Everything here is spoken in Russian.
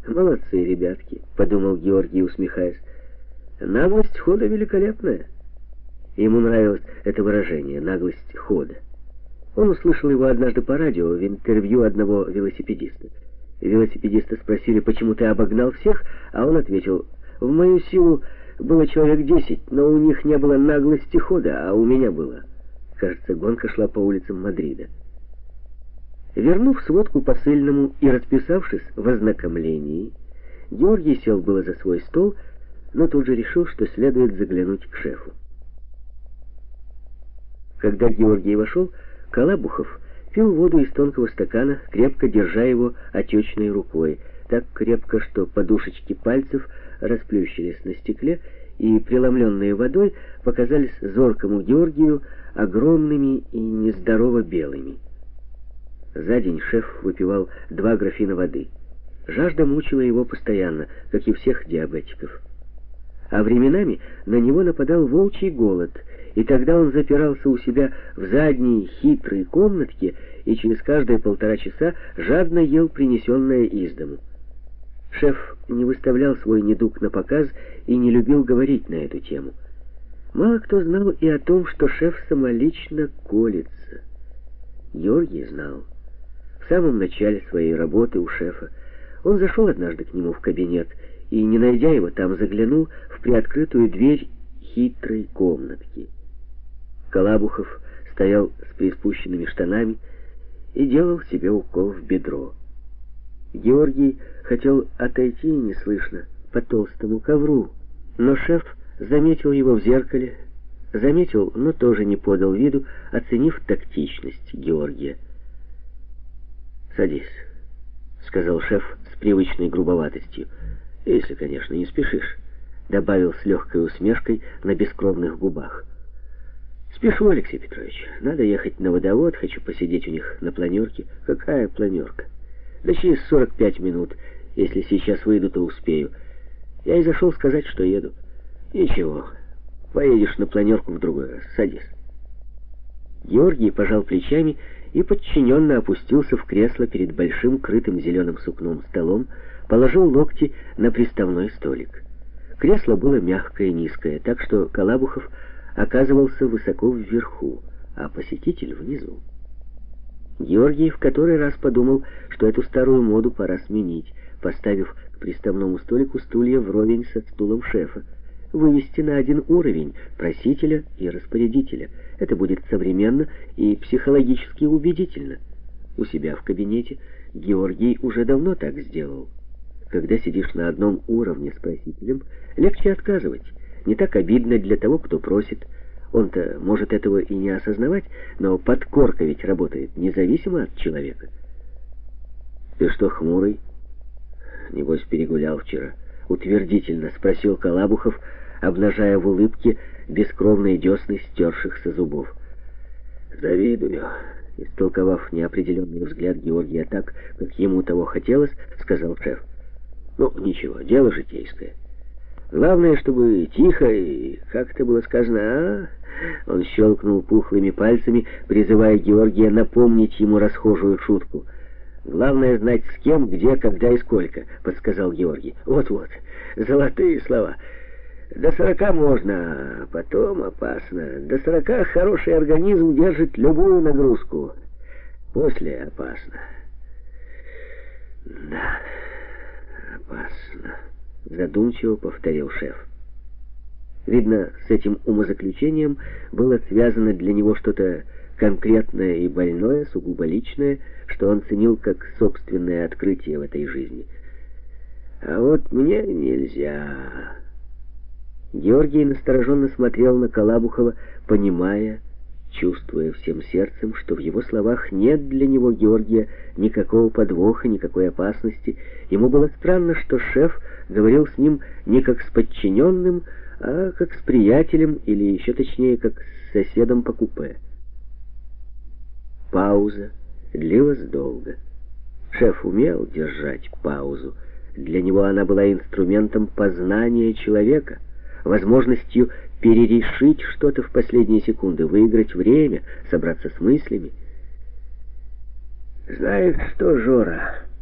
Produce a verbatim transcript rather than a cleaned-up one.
Молодцы, ребятки, подумал Георгий, усмехаясь. Наглость хода великолепная. Ему нравилось это выражение, наглость хода. Он услышал его однажды по радио в интервью одного велосипедиста. Велосипедиста спросили, почему ты обогнал всех, а он ответил: в мою силу было человек десять, но у них не было наглости хода, а у меня было. Кажется, гонка шла по улицам Мадрида. Вернув сводку посыльному и расписавшись в ознакомлении, Георгий сел было за свой стол, но тут же решил, что следует заглянуть к шефу. Когда Георгий вошел, Колобухов пил воду из тонкого стакана, крепко держа его отечной рукой, так крепко, что подушечки пальцев расплющились на стекле, и, преломленные водой, показались зоркому Георгию огромными и нездорово белыми. За день шеф выпивал два графина воды. Жажда мучила его постоянно, как и всех диабетиков. А временами на него нападал волчий голод, и тогда он запирался у себя в задней хитрой комнатке и через каждые полтора часа жадно ел принесенное из дому. Шеф не выставлял свой недуг на показ и не любил говорить на эту тему. Мало кто знал и о том, что шеф самолично колется. Георгий знал. В самом начале своей работы у шефа он зашел однажды к нему в кабинет и, не найдя его там, заглянул в приоткрытую дверь хитрой комнатки. Колобухов стоял с приспущенными штанами и делал себе укол в бедро. Георгий хотел отойти неслышно по толстому ковру, но шеф заметил его в зеркале, заметил, но тоже не подал виду, оценив тактичность Георгия. «Садись», — сказал шеф с привычной грубоватостью, — «если, конечно, не спешишь», — добавил с легкой усмешкой на бескровных губах. «Спешу, Алексей Петрович. Надо ехать на водовод, хочу посидеть у них на планерке». «Какая планерка?» «Да через сорок пять минут. Если сейчас выйду, то успею. Я и зашел сказать, что еду». «Ничего, поедешь на планерку в другой раз. Садись». Георгий пожал плечами и подчиненно опустился в кресло перед большим крытым зеленым сукном столом, положил локти на приставной столик. Кресло было мягкое и низкое, так что Колобухов оказывался высоко вверху, а посетитель внизу. Георгий в который раз подумал, что эту старую моду пора сменить, поставив к приставному столику стулья вровень со стулом шефа, вывести на один уровень просителя и распорядителя. Это будет современно и психологически убедительно. У себя в кабинете Георгий уже давно так сделал. Когда сидишь на одном уровне с просителем, легче отказывать. Не так обидно для того, кто просит. Он-то может этого и не осознавать, но подкорка ведь работает независимо от человека. «Ты что, хмурый? Небось, перегулял вчера?» — утвердительно спросил Колобухов, обнажая в улыбке бескровные десны стершихся зубов. «Завидую», — истолковав неопределенный взгляд Георгия так, как ему того хотелось, сказал шеф. «Ну, ничего, дело житейское. Главное, чтобы тихо и, как это было сказано, а?» Он щелкнул пухлыми пальцами, призывая Георгия напомнить ему расхожую шутку. «Главное знать, с кем, где, когда и сколько», — подсказал Георгий. «Вот-вот, золотые слова. До сорока можно, а потом опасно. До сорока хороший организм держит любую нагрузку. После опасно». «Да, опасно», — задумчиво повторил шеф. Видно, с этим умозаключением было связано для него что-то конкретное и больное, сугубо личное, что он ценил как собственное открытие в этой жизни. «А вот мне нельзя». Георгий настороженно смотрел на Колобухова, понимая, чувствуя всем сердцем, что в его словах нет для него, Георгия, никакого подвоха, никакой опасности. Ему было странно, что шеф говорил с ним не как с подчиненным, а как с приятелем, или еще точнее, как с соседом по купе. Пауза длилась долго. Шеф умел держать паузу. Для него она была инструментом познания человека, возможностью перерешить что-то в последние секунды, выиграть время, собраться с мыслями. «Знаешь что, Жора?»